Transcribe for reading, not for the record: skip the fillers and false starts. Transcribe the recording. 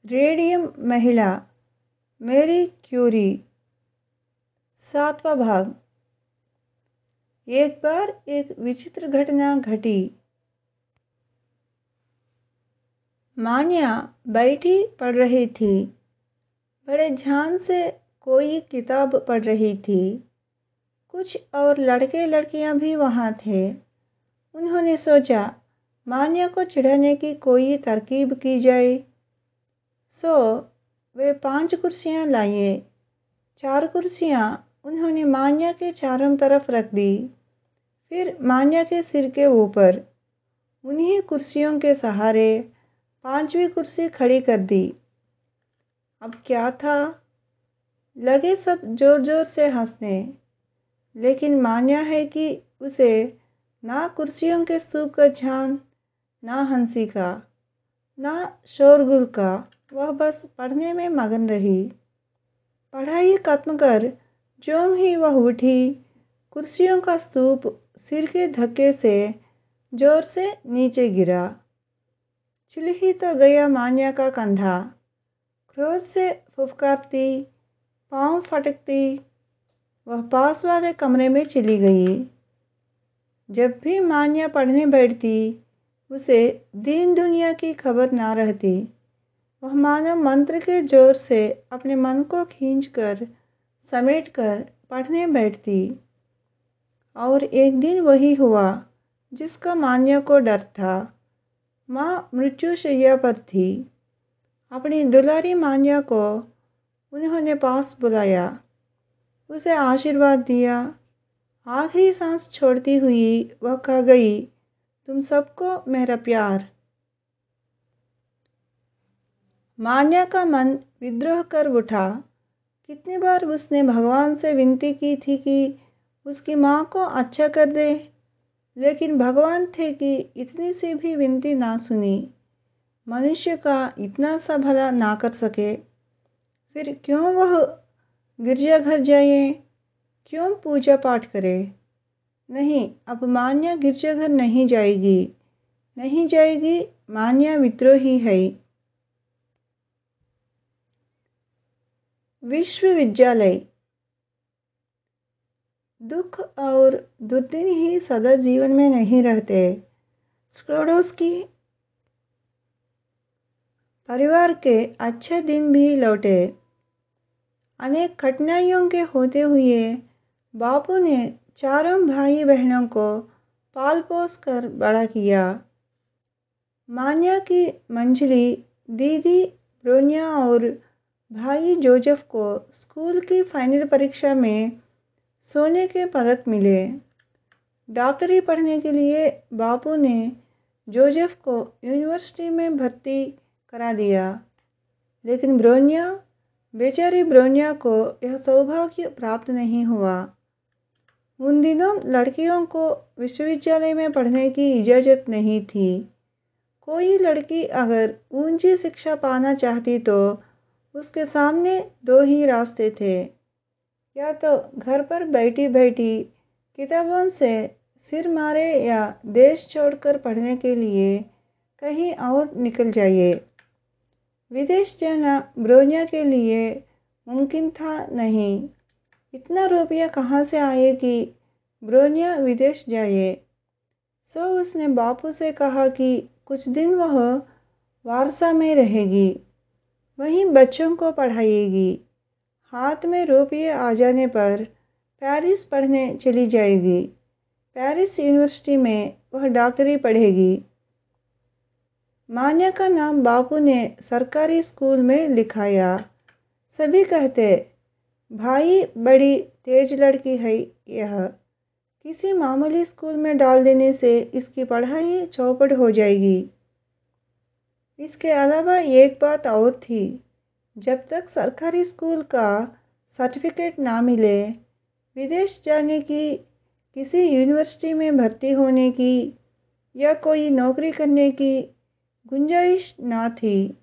Radium महिला Marie Curie. 7वां भाग। एक बार एक विचित्र घटना घटी। मान्या बैठी पढ़ रही थी। बड़े ध्यान से कोई किताब पढ़ रही थी। कुछ और लड़के लड़कियां भी वहाँ थे। उन्होंने सोचा मान्या को चिढ़ाने की कोई तरकीब की जाए। सो वे 5 कुर्सियाँ लाए। 4 कुर्सियाँ उन्होंने मान्या के चारों तरफ रख दी। फिर मान्या के सिर के ऊपर उन्हीं कुर्सियों के सहारे 5वीं कुर्सी खड़ी कर दी। अब क्या था, लगे सब जोर जोर से हंसने, लेकिन मान्या है कि उसे ना कुर्सियों के स्तूप का ध्यान, ना हंसी का, ना शोरगुल का। वह बस पढ़ने में मगन रही। पढ़ाई खत्म कर ज्यों ही वह उठी, कुर्सियों का स्तूप सिर के धक्के से जोर से नीचे गिरा। छिल ही तो गया मान्या का कंधा। क्रोध से फुफकारती, पाँव फटकती वह पास वाले कमरे में चली गई। जब भी मान्या पढ़ने बैठती, उसे दीन दुनिया की खबर ना रहती। वह मानो मंत्र के जोर से अपने मन को खींचकर समेटकर पढ़ने बैठती। और एक दिन वही हुआ जिसका मान्या को डर था। माँ मृत्युशैया पर थी। अपनी दुलारी मान्या को उन्होंने पास बुलाया, उसे आशीर्वाद दिया। आखिरी सांस छोड़ती हुई वह कह गई, तुम सबको मेरा प्यार। मान्या का मन विद्रोह कर उठा। कितनी बार उसने भगवान से विनती की थी कि उसकी माँ को अच्छा कर दे, लेकिन भगवान थे कि इतनी सी भी विनती ना सुनी। मनुष्य का इतना सा भला ना कर सके, फिर क्यों वह गिरजाघर जाए, क्यों पूजा पाठ करे। नहीं, अब मान्या गिरजाघर नहीं जाएगी, नहीं जाएगी। मान्या विद्रोही है। विश्वविद्यालय। दुख और दुर्दिन ही सदा जीवन में नहीं रहते। स्क्लोडोस्की परिवार के अच्छे दिन भी लौटे। अनेक कठिनाइयों के होते हुए बापू ने चारों भाई बहनों को पाल पोस कर बड़ा किया। मान्या की मंझली दीदी ब्रोनिया और भाई जोसेफ को स्कूल की फाइनल परीक्षा में सोने के पदक मिले। डॉक्टरी पढ़ने के लिए बापू ने जोसेफ को यूनिवर्सिटी में भर्ती करा दिया, लेकिन बेचारी ब्रोनिया को यह सौभाग्य प्राप्त नहीं हुआ। उन दिनों लड़कियों को विश्वविद्यालय में पढ़ने की इजाज़त नहीं थी। कोई लड़की अगर ऊंची शिक्षा पाना चाहती तो उसके सामने 2 ही रास्ते थे, या तो घर पर बैठी बैठी किताबों से सिर मारे या देश छोड़कर पढ़ने के लिए कहीं और निकल जाइए। विदेश जाना ब्रोनिया के लिए मुमकिन था नहीं। इतना रुपया कहाँ से आए कि ब्रोनिया विदेश जाए। सो उसने बापू से कहा कि कुछ दिन वह वारसा में रहेगी, वहीं बच्चों को पढ़ाएगी। हाथ में रुपये आ जाने पर पेरिस पढ़ने चली जाएगी। पेरिस यूनिवर्सिटी में वह डॉक्टरी पढ़ेगी। मान्या का नाम बापू ने सरकारी स्कूल में लिखाया। सभी कहते, भाई बड़ी तेज लड़की है यह, किसी मामूली स्कूल में डाल देने से इसकी पढ़ाई चौपट हो जाएगी। इसके अलावा एक बात और थी, जब तक सरकारी स्कूल का सर्टिफिकेट ना मिले, विदेश जाने की, किसी यूनिवर्सिटी में भर्ती होने की या कोई नौकरी करने की गुंजाइश ना थी।